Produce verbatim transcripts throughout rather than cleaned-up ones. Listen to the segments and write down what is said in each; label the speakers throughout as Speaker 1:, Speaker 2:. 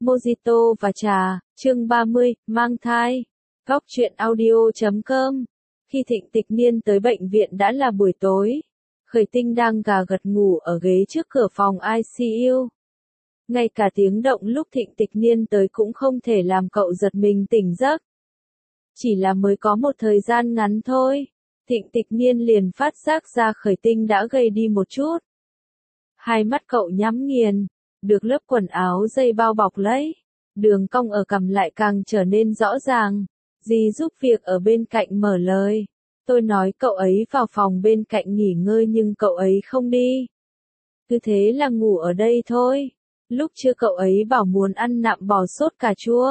Speaker 1: Mojito và trà, chương ba mươi, mang thai. Góc truyện audio chấm com. Khi Thịnh Tịch Niên tới bệnh viện đã là buổi tối. Khởi Tinh đang gà gật ngủ ở ghế trước cửa phòng i xê u. Ngay cả tiếng động lúc Thịnh Tịch Niên tới cũng không thể làm cậu giật mình tỉnh giấc. Chỉ là mới có một thời gian ngắn thôi. Thịnh Tịch Niên liền phát giác ra Khởi Tinh đã gầy đi một chút. Hai mắt cậu nhắm nghiền, được lớp quần áo dây bao bọc lấy. Đường cong ở cằm lại càng trở nên rõ ràng. Dì giúp việc ở bên cạnh mở lời. Tôi nói cậu ấy vào phòng bên cạnh nghỉ ngơi nhưng cậu ấy không đi. Cứ thế là ngủ ở đây thôi. Lúc trưa cậu ấy bảo muốn ăn nạm bò sốt cà chua.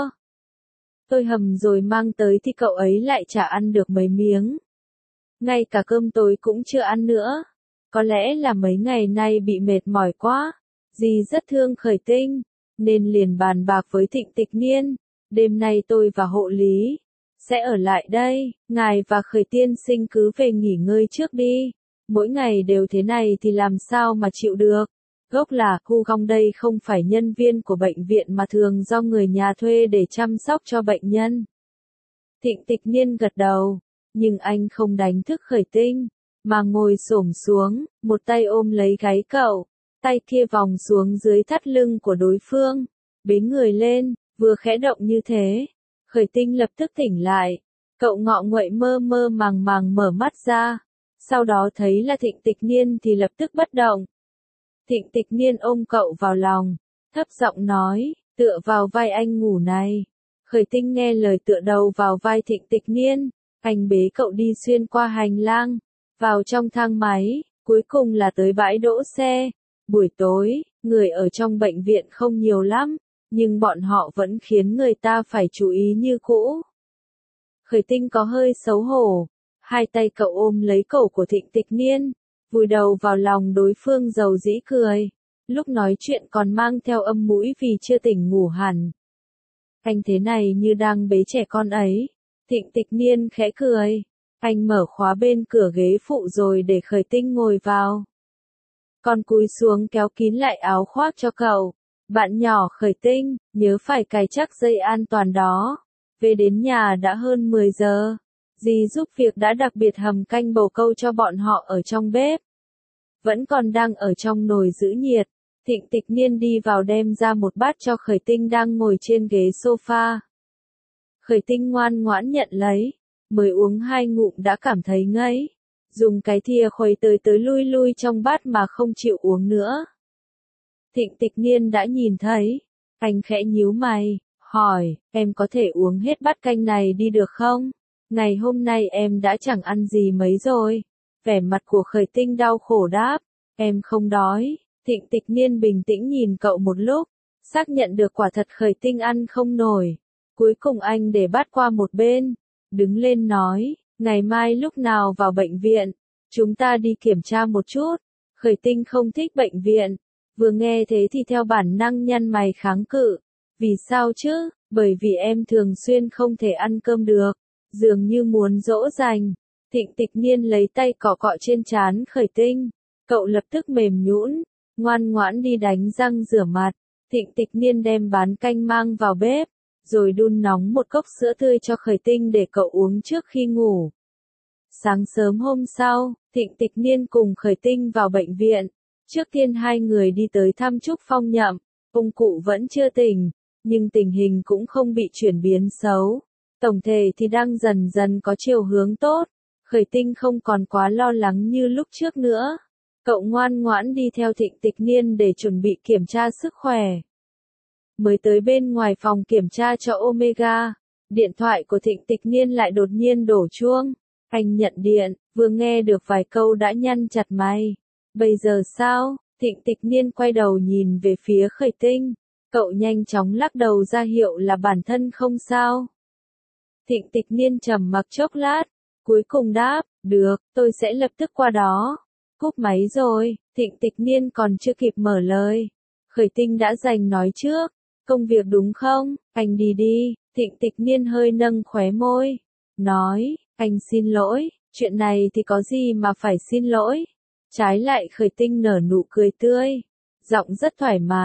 Speaker 1: Tôi hầm rồi mang tới thì cậu ấy lại chả ăn được mấy miếng. Ngay cả cơm tối cũng chưa ăn nữa. Có lẽ là mấy ngày nay bị mệt mỏi quá. Dì rất thương Khởi Tinh, nên liền bàn bạc với Thịnh Tịch Niên. Đêm nay tôi và hộ lý sẽ ở lại đây, ngài và Khởi tiên sinh cứ về nghỉ ngơi trước đi. Mỗi ngày đều thế này thì làm sao mà chịu được. Gốc là, Hu Gong đây không phải nhân viên của bệnh viện mà thường do người nhà thuê để chăm sóc cho bệnh nhân. Thịnh Tịch Niên gật đầu, nhưng anh không đánh thức Khởi Tinh, mà ngồi xổm xuống, một tay ôm lấy gáy cậu, tay kia vòng xuống dưới thắt lưng của đối phương, bế người lên, vừa khẽ động như thế. Khởi Tinh lập tức tỉnh lại, cậu ngọ nguậy mơ mơ màng màng mở mắt ra, sau đó thấy là Thịnh Tịch Niên thì lập tức bất động. Thịnh Tịch Niên ôm cậu vào lòng, thấp giọng nói, tựa vào vai anh ngủ này. Khởi Tinh nghe lời tựa đầu vào vai Thịnh Tịch Niên, anh bế cậu đi xuyên qua hành lang, vào trong thang máy, cuối cùng là tới bãi đỗ xe. Buổi tối, người ở trong bệnh viện không nhiều lắm, nhưng bọn họ vẫn khiến người ta phải chú ý như cũ. Khởi Tinh có hơi xấu hổ, hai tay cậu ôm lấy cổ của Thịnh Tịch Niên, vùi đầu vào lòng đối phương dầu dĩ cười, lúc nói chuyện còn mang theo âm mũi vì chưa tỉnh ngủ hẳn. Anh thế này như đang bế trẻ con ấy. Thịnh Tịch Niên khẽ cười, anh mở khóa bên cửa ghế phụ rồi để Khởi Tinh ngồi vào. Còn cúi xuống kéo kín lại áo khoác cho cậu. Bạn nhỏ Khởi Tinh, nhớ phải cài chắc dây an toàn đó. Về đến nhà đã hơn mười giờ. Dì giúp việc đã đặc biệt hầm canh bồ câu cho bọn họ ở trong bếp. Vẫn còn đang ở trong nồi giữ nhiệt. Thịnh Tịch Niên đi vào đem ra một bát cho Khởi Tinh đang ngồi trên ghế sofa. Khởi Tinh ngoan ngoãn nhận lấy. Mới uống hai ngụm đã cảm thấy ngấy. Dùng cái thìa khuấy tới tới lui lui trong bát mà không chịu uống nữa. Thịnh Tịch Niên đã nhìn thấy. Anh khẽ nhíu mày, hỏi, em có thể uống hết bát canh này đi được không? Ngày hôm nay em đã chẳng ăn gì mấy rồi. Vẻ mặt của Khởi Tinh đau khổ đáp, em không đói. Thịnh Tịch Niên bình tĩnh nhìn cậu một lúc, xác nhận được quả thật Khởi Tinh ăn không nổi. Cuối cùng anh để bát qua một bên, đứng lên nói, ngày mai lúc nào vào bệnh viện, chúng ta đi kiểm tra một chút. Khởi Tinh không thích bệnh viện, vừa nghe thế thì theo bản năng nhăn mày kháng cự. Vì sao chứ? Bởi vì em thường xuyên không thể ăn cơm được, dường như muốn dỗ dành. Thịnh Tịch Niên lấy tay cọ cọ trên trán Khởi Tinh, cậu lập tức mềm nhũn, ngoan ngoãn đi đánh răng rửa mặt. Thịnh Tịch Niên đem bán canh mang vào bếp, rồi đun nóng một cốc sữa tươi cho Khởi Tinh để cậu uống trước khi ngủ. Sáng sớm hôm sau, Thịnh Tịch Niên cùng Khởi Tinh vào bệnh viện. Trước tiên hai người đi tới thăm Trúc Phong Nhậm. Ông cụ vẫn chưa tỉnh, nhưng tình hình cũng không bị chuyển biến xấu. Tổng thể thì đang dần dần có chiều hướng tốt. Khởi Tinh không còn quá lo lắng như lúc trước nữa. Cậu ngoan ngoãn đi theo Thịnh Tịch Niên để chuẩn bị kiểm tra sức khỏe. Mới tới bên ngoài phòng kiểm tra cho Omega, điện thoại của Thịnh Tịch Niên lại đột nhiên đổ chuông. Anh nhận điện, vừa nghe được vài câu đã nhăn chặt mày. Bây giờ sao? Thịnh Tịch Niên quay đầu nhìn về phía Khởi Tinh. Cậu nhanh chóng lắc đầu ra hiệu là bản thân không sao. Thịnh Tịch Niên trầm mặc chốc lát, cuối cùng đáp, được, tôi sẽ lập tức qua đó. Cúp máy rồi, Thịnh Tịch Niên còn chưa kịp mở lời. Khởi Tinh đã giành nói trước, công việc đúng không, anh đi đi. Thịnh Tịch Niên hơi nâng khóe môi, nói, anh xin lỗi, chuyện này thì có gì mà phải xin lỗi. Trái lại Khởi Tinh nở nụ cười tươi, giọng rất thoải mái,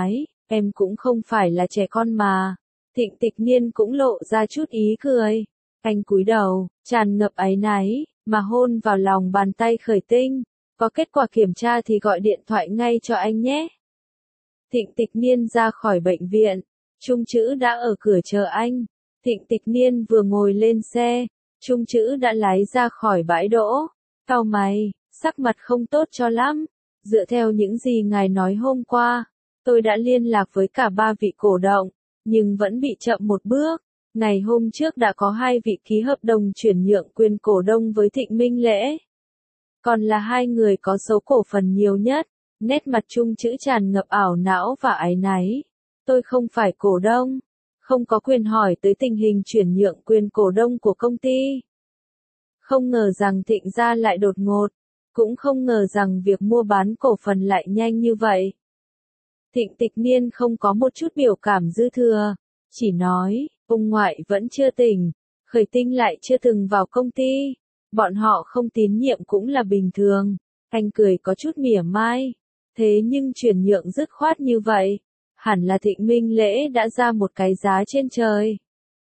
Speaker 1: Em cũng không phải là trẻ con mà. Thịnh Tịch Niên cũng lộ ra chút ý cười. Anh cúi đầu, tràn ngập áy náy, mà hôn vào lòng bàn tay Khởi Tinh. Có kết quả kiểm tra thì gọi điện thoại ngay cho anh nhé. Thịnh Tịch Niên ra khỏi bệnh viện. Trung Chữ đã ở cửa chờ anh. Thịnh Tịch Niên vừa ngồi lên xe, Trung Chữ đã lái ra khỏi bãi đỗ. Cau mày, sắc mặt không tốt cho lắm. Dựa theo những gì ngài nói hôm qua, tôi đã liên lạc với cả ba vị cổ động, nhưng vẫn bị chậm một bước. Ngày hôm trước đã có hai vị ký hợp đồng chuyển nhượng quyền cổ đông với Thịnh Minh Lễ. Còn là hai người có số cổ phần nhiều nhất. Nét mặt Trung Chữ tràn ngập ảo não và áy náy. Tôi không phải cổ đông, không có quyền hỏi tới tình hình chuyển nhượng quyền cổ đông của công ty. Không ngờ rằng Thịnh gia lại đột ngột, cũng không ngờ rằng việc mua bán cổ phần lại nhanh như vậy. Thịnh Tịch Niên không có một chút biểu cảm dư thừa, chỉ nói, ông ngoại vẫn chưa tỉnh, Khởi Tinh lại chưa từng vào công ty, bọn họ không tín nhiệm cũng là bình thường. Anh cười có chút mỉa mai, thế nhưng chuyển nhượng dứt khoát như vậy, hẳn là Thịnh Minh Lễ đã ra một cái giá trên trời.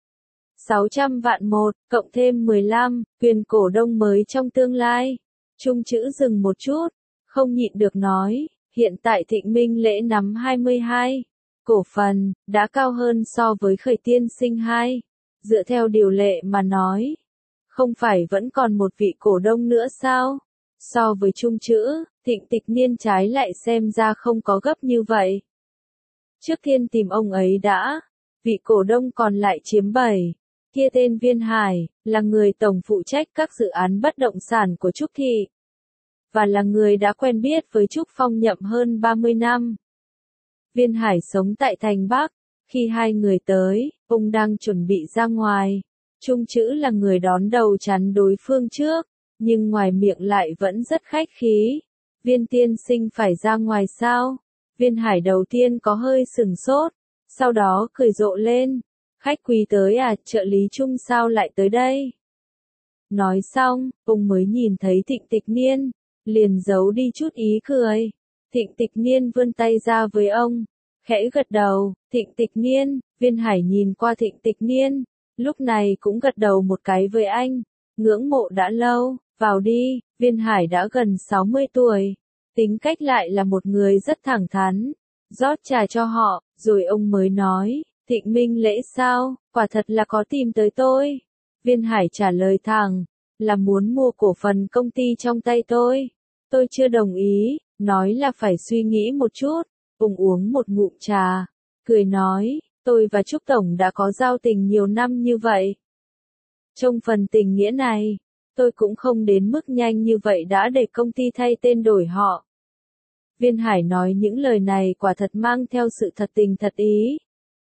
Speaker 1: sáu trăm vạn một, cộng thêm mười lăm, quyền cổ đông mới trong tương lai. Trung Chữ dừng một chút, không nhịn được nói, hiện tại Thịnh Minh Lễ nắm hai mươi hai cổ phần, đã cao hơn so với Khởi Tiên Sinh hai. Dựa theo điều lệ mà nói, không phải vẫn còn một vị cổ đông nữa sao? So với Trung Chữ, Thịnh Tịch Niên trái lại xem ra không có gấp như vậy. Trước tiên tìm ông ấy đã, vị cổ đông còn lại chiếm bảy. Kia tên Viên Hải, là người tổng phụ trách các dự án bất động sản của Trúc Thị. Và là người đã quen biết với Trúc Phong Nhậm hơn ba mươi năm. Viên Hải sống tại thành Bắc, khi hai người tới, ông đang chuẩn bị ra ngoài. Trung Chữ là người đón đầu chắn đối phương trước, nhưng ngoài miệng lại vẫn rất khách khí. Viên tiên sinh phải ra ngoài sao? Viên Hải đầu tiên có hơi sừng sốt, sau đó cười rộ lên. Khách quý tới à, trợ lý Trung sao lại tới đây? Nói xong, ông mới nhìn thấy Thịnh Tịch Niên, liền giấu đi chút ý cười. Thịnh Tịch Niên vươn tay ra với ông, khẽ gật đầu. Thịnh Tịch Niên, Viên Hải nhìn qua Thịnh Tịch Niên, lúc này cũng gật đầu một cái với anh. Ngưỡng mộ đã lâu, vào đi. Viên Hải đã gần sáu mươi tuổi, tính cách lại là một người rất thẳng thắn. Rót trà cho họ, rồi ông mới nói, Thịnh Minh Lễ sao, quả thật là có tìm tới tôi. Viên Hải trả lời thẳng, là muốn mua cổ phần công ty trong tay tôi. Tôi chưa đồng ý, nói là phải suy nghĩ một chút. Ông uống một ngụm trà, cười nói, tôi và Trúc Tổng đã có giao tình nhiều năm như vậy. Trong phần tình nghĩa này, tôi cũng không đến mức nhanh như vậy đã để công ty thay tên đổi họ. Viên Hải nói những lời này quả thật mang theo sự thật tình thật ý.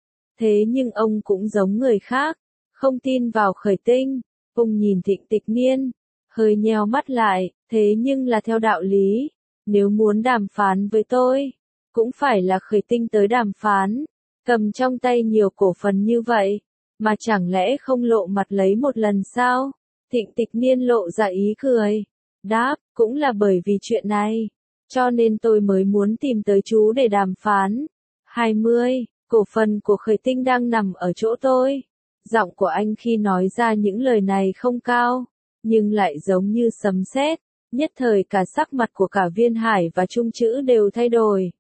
Speaker 1: Thế nhưng ông cũng giống người khác, không tin vào Khởi Tinh. Ông nhìn Thịnh Tịch Niên, hơi nheo mắt lại, thế nhưng là theo đạo lý, nếu muốn đàm phán với tôi, cũng phải là Khởi Tinh tới đàm phán. Cầm trong tay nhiều cổ phần như vậy, mà chẳng lẽ không lộ mặt lấy một lần sao? Thịnh Tịch Niên lộ ra ý cười, đáp, cũng là bởi vì chuyện này, cho nên tôi mới muốn tìm tới chú để đàm phán. hai mươi, cổ phần của Khởi Tinh đang nằm ở chỗ tôi. Giọng của anh khi nói ra những lời này không cao, nhưng lại giống như sấm sét, nhất thời cả sắc mặt của cả Viên Hải và Trung Chữ đều thay đổi.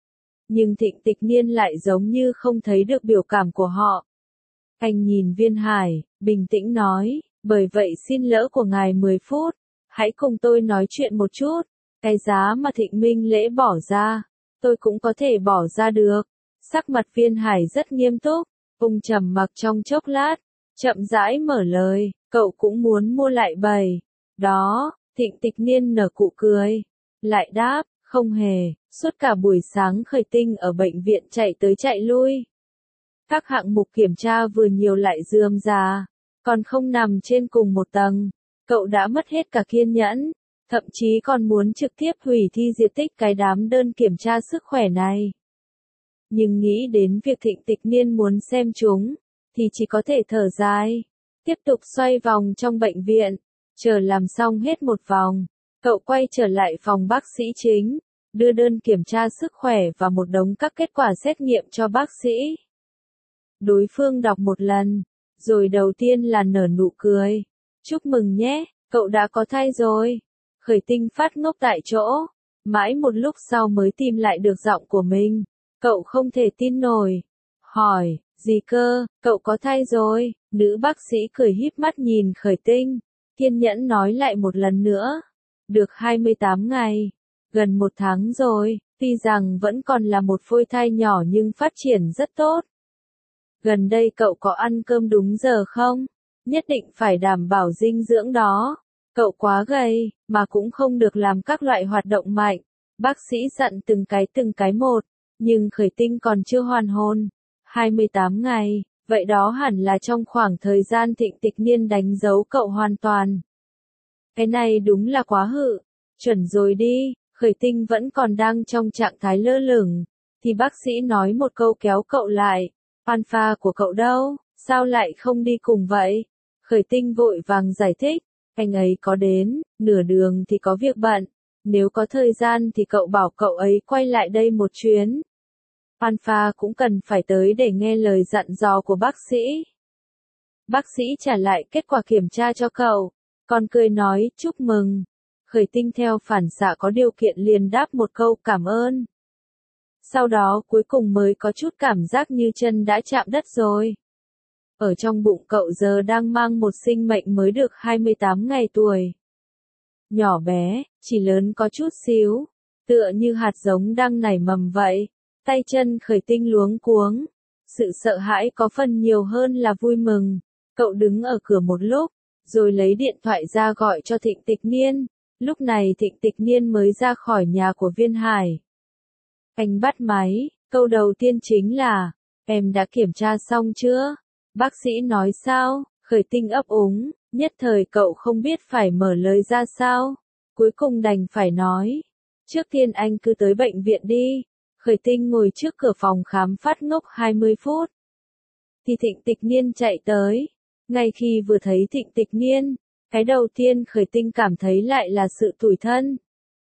Speaker 1: Nhưng Thịnh Tịch Niên lại giống như không thấy được biểu cảm của họ. Anh nhìn Viên Hải, bình tĩnh nói, bởi vậy xin lỡ của ngài mười phút, hãy cùng tôi nói chuyện một chút. Cái giá mà Thịnh Minh Lễ bỏ ra, tôi cũng có thể bỏ ra được. Sắc mặt Viên Hải rất nghiêm túc, ông trầm mặc trong chốc lát, chậm rãi mở lời, cậu cũng muốn mua lại bảy. Đó, Thịnh Tịch Niên nở cụ cười, lại đáp, không hề, suốt cả buổi sáng Khởi Tinh ở bệnh viện chạy tới chạy lui. Các hạng mục kiểm tra vừa nhiều lại rườm rà, còn không nằm trên cùng một tầng, cậu đã mất hết cả kiên nhẫn, thậm chí còn muốn trực tiếp hủy thi diệt tích cái đám đơn kiểm tra sức khỏe này. Nhưng nghĩ đến việc Thịnh Tịch Niên muốn xem chúng, thì chỉ có thể thở dài, tiếp tục xoay vòng trong bệnh viện, chờ làm xong hết một vòng, cậu quay trở lại phòng bác sĩ chính, đưa đơn kiểm tra sức khỏe và một đống các kết quả xét nghiệm cho bác sĩ. Đối phương đọc một lần, rồi đầu tiên là nở nụ cười. Chúc mừng nhé, cậu đã có thai rồi. Khởi Tinh phát ngốc tại chỗ, mãi một lúc sau mới tìm lại được giọng của mình. Cậu không thể tin nổi. Hỏi, gì cơ, cậu có thai rồi? Nữ bác sĩ cười híp mắt nhìn Khởi Tinh, kiên nhẫn nói lại một lần nữa. Được hai mươi tám ngày, gần một tháng rồi, tuy rằng vẫn còn là một phôi thai nhỏ nhưng phát triển rất tốt. Gần đây cậu có ăn cơm đúng giờ không? Nhất định phải đảm bảo dinh dưỡng đó. Cậu quá gầy, mà cũng không được làm các loại hoạt động mạnh. Bác sĩ dặn từng cái từng cái một, nhưng Khởi Tinh còn chưa hoàn hồn. hai mươi tám ngày, vậy đó hẳn là trong khoảng thời gian Thịnh Tịch Niên đánh dấu cậu hoàn toàn. Cái này đúng là quá hự, chuẩn rồi đi. Khởi Tinh vẫn còn đang trong trạng thái lơ lửng, thì bác sĩ nói một câu kéo cậu lại. Alpha của cậu đâu, sao lại không đi cùng vậy? Khởi Tinh vội vàng giải thích, anh ấy có đến, nửa đường thì có việc bận, nếu có thời gian thì cậu bảo cậu ấy quay lại đây một chuyến. Alpha cũng cần phải tới để nghe lời dặn dò của bác sĩ. Bác sĩ trả lại kết quả kiểm tra cho cậu, còn cười nói chúc mừng. Khởi Tinh theo phản xạ có điều kiện liền đáp một câu cảm ơn. Sau đó cuối cùng mới có chút cảm giác như chân đã chạm đất rồi. Ở trong bụng cậu giờ đang mang một sinh mệnh mới được hai mươi tám ngày tuổi. Nhỏ bé, chỉ lớn có chút xíu, tựa như hạt giống đang nảy mầm vậy. Tay chân Khởi Tinh luống cuống. Sự sợ hãi có phần nhiều hơn là vui mừng. Cậu đứng ở cửa một lúc, rồi lấy điện thoại ra gọi cho Thịnh Tịch Niên. Lúc này Thịnh Tịch Niên mới ra khỏi nhà của Viên Hải. Anh bắt máy, câu đầu tiên chính là, em đã kiểm tra xong chưa? Bác sĩ nói sao? Khởi Tinh ấp úng, nhất thời cậu không biết phải mở lời ra sao. Cuối cùng đành phải nói, trước tiên anh cứ tới bệnh viện đi. Khởi Tinh ngồi trước cửa phòng khám phát ngốc hai mươi phút. Thì Thịnh Tịch Niên chạy tới. Ngay khi vừa thấy Thịnh Tịch Niên, cái đầu tiên Khởi Tinh cảm thấy lại là sự tủi thân.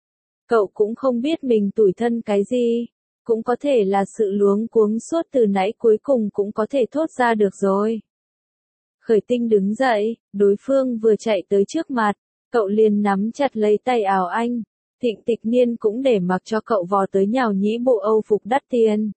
Speaker 1: Cậu cũng không biết mình tủi thân cái gì, cũng có thể là sự luống cuống suốt từ nãy cuối cùng cũng có thể thốt ra được rồi. Khởi Tinh đứng dậy, đối phương vừa chạy tới trước mặt, cậu liền nắm chặt lấy tay áo anh. Thịnh Tịch Niên cũng để mặc cho cậu vò tới nhào nhĩ bộ Âu phục đắt tiền.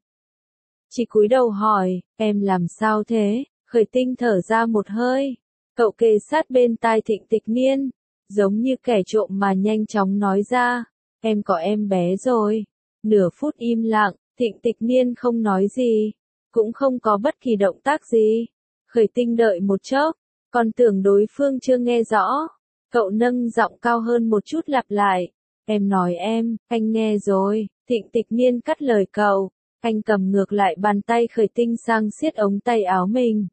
Speaker 1: Chỉ cúi đầu hỏi, em làm sao thế? Khởi Tinh thở ra một hơi. Cậu kề sát bên tai Thịnh Tịch Niên, giống như kẻ trộm mà nhanh chóng nói ra, em có em bé rồi. Nửa phút im lặng, Thịnh Tịch Niên không nói gì, cũng không có bất kỳ động tác gì. Khởi Tinh đợi một chốc, còn tưởng đối phương chưa nghe rõ. Cậu nâng giọng cao hơn một chút lặp lại. Em nói em, anh nghe rồi. Thịnh Tịch Niên cắt lời cậu. Anh cầm ngược lại bàn tay Khởi Tinh sang siết ống tay áo mình.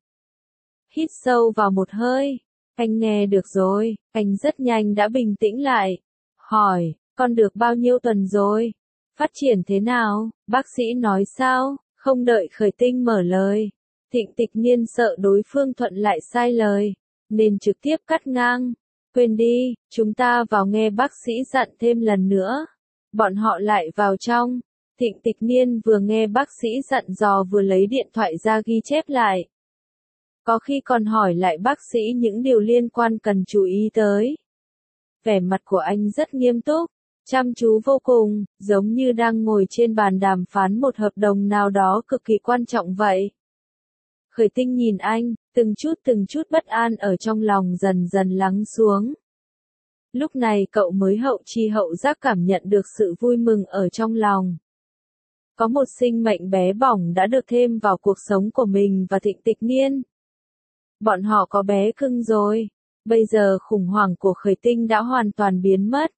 Speaker 1: Hít sâu vào một hơi. Anh nghe được rồi. Anh rất nhanh đã bình tĩnh lại. Hỏi, con được bao nhiêu tuần rồi? Phát triển thế nào? Bác sĩ nói sao? Không đợi Khởi Tinh mở lời. Thịnh Tịch Niên sợ đối phương thuận lại sai lời, nên trực tiếp cắt ngang. Quên đi, chúng ta vào nghe bác sĩ dặn thêm lần nữa. Bọn họ lại vào trong. Thịnh Tịch Niên vừa nghe bác sĩ dặn dò vừa lấy điện thoại ra ghi chép lại. Có khi còn hỏi lại bác sĩ những điều liên quan cần chú ý tới. Vẻ mặt của anh rất nghiêm túc, chăm chú vô cùng, giống như đang ngồi trên bàn đàm phán một hợp đồng nào đó cực kỳ quan trọng vậy. Khởi Tinh nhìn anh, từng chút từng chút bất an ở trong lòng dần dần lắng xuống. Lúc này cậu mới hậu chi hậu giác cảm nhận được sự vui mừng ở trong lòng. Có một sinh mệnh bé bỏng đã được thêm vào cuộc sống của mình và Thịnh Tịch Niên. Bọn họ có bé cưng rồi. Bây giờ khủng hoảng của Khởi Tinh đã hoàn toàn biến mất.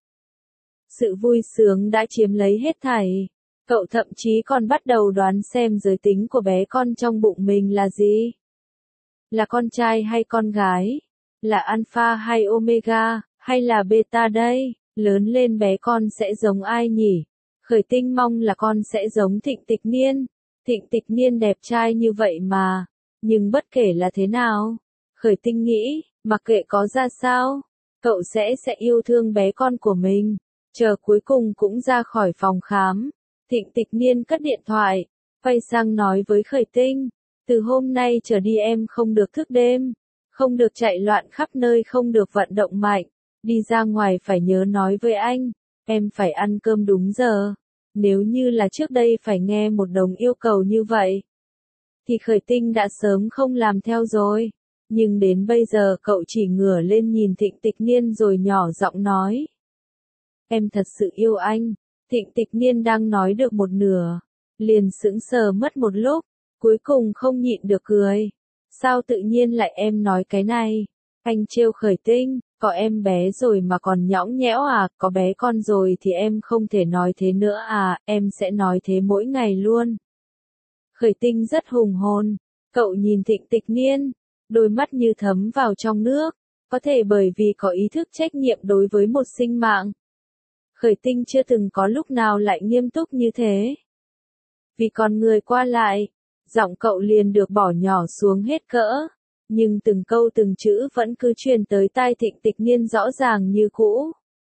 Speaker 1: Sự vui sướng đã chiếm lấy hết thảy. Cậu thậm chí còn bắt đầu đoán xem giới tính của bé con trong bụng mình là gì. Là con trai hay con gái? Là alpha hay omega, hay là beta đây? Lớn lên bé con sẽ giống ai nhỉ? Khởi Tinh mong là con sẽ giống Thịnh Tịch Niên. Thịnh Tịch Niên đẹp trai như vậy mà. Nhưng bất kể là thế nào, Khởi Tinh nghĩ, mặc kệ có ra sao, cậu sẽ sẽ yêu thương bé con của mình. Chờ cuối cùng cũng ra khỏi phòng khám. Thịnh Tịch Niên cất điện thoại, quay sang nói với Khởi Tinh, từ hôm nay trở đi em không được thức đêm, không được chạy loạn khắp nơi, không được vận động mạnh, đi ra ngoài phải nhớ nói với anh, em phải ăn cơm đúng giờ. Nếu như là trước đây phải nghe một đống yêu cầu như vậy, thì Khởi Tinh đã sớm không làm theo rồi. Nhưng đến bây giờ cậu chỉ ngửa lên nhìn Thịnh Tịch Niên rồi nhỏ giọng nói. Em thật sự yêu anh. Thịnh Tịch Niên đang nói được một nửa, liền sững sờ mất một lúc, cuối cùng không nhịn được cười. Sao tự nhiên lại em nói cái này? Anh trêu Khởi Tinh, có em bé rồi mà còn nhõng nhẽo à, có bé con rồi thì em không thể nói thế nữa à, em sẽ nói thế mỗi ngày luôn. Khởi Tinh rất hùng hồn, cậu nhìn Thịnh Tịch Niên, đôi mắt như thấm vào trong nước, có thể bởi vì có ý thức trách nhiệm đối với một sinh mạng. Khởi Tinh chưa từng có lúc nào lại nghiêm túc như thế. Vì con người qua lại, giọng cậu liền được bỏ nhỏ xuống hết cỡ, nhưng từng câu từng chữ vẫn cứ truyền tới tai Thịnh Tịch Niên rõ ràng như cũ.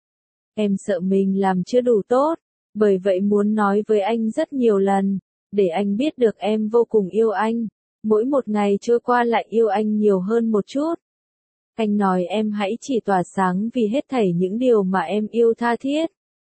Speaker 1: Em sợ mình làm chưa đủ tốt, bởi vậy muốn nói với anh rất nhiều lần, để anh biết được em vô cùng yêu anh, mỗi một ngày trôi qua lại yêu anh nhiều hơn một chút. Anh nói em hãy chỉ tỏa sáng vì hết thảy những điều mà em yêu tha thiết.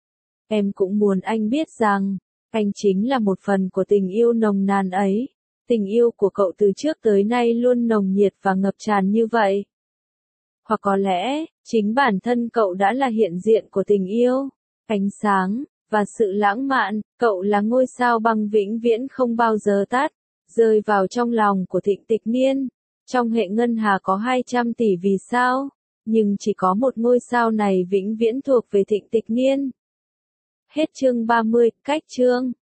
Speaker 1: Em cũng muốn anh biết rằng, anh chính là một phần của tình yêu nồng nàn ấy. Tình yêu của cậu từ trước tới nay luôn nồng nhiệt và ngập tràn như vậy. Hoặc có lẽ, chính bản thân cậu đã là hiện diện của tình yêu, ánh sáng, và sự lãng mạn. Cậu là ngôi sao băng vĩnh viễn không bao giờ tắt, rơi vào trong lòng của Thịnh Tịch Niên. Trong hệ ngân hà có hai trăm tỷ vì sao, nhưng chỉ có một ngôi sao này vĩnh viễn thuộc về Thịnh Tịch Niên. Hết chương ba mươi, cách chương.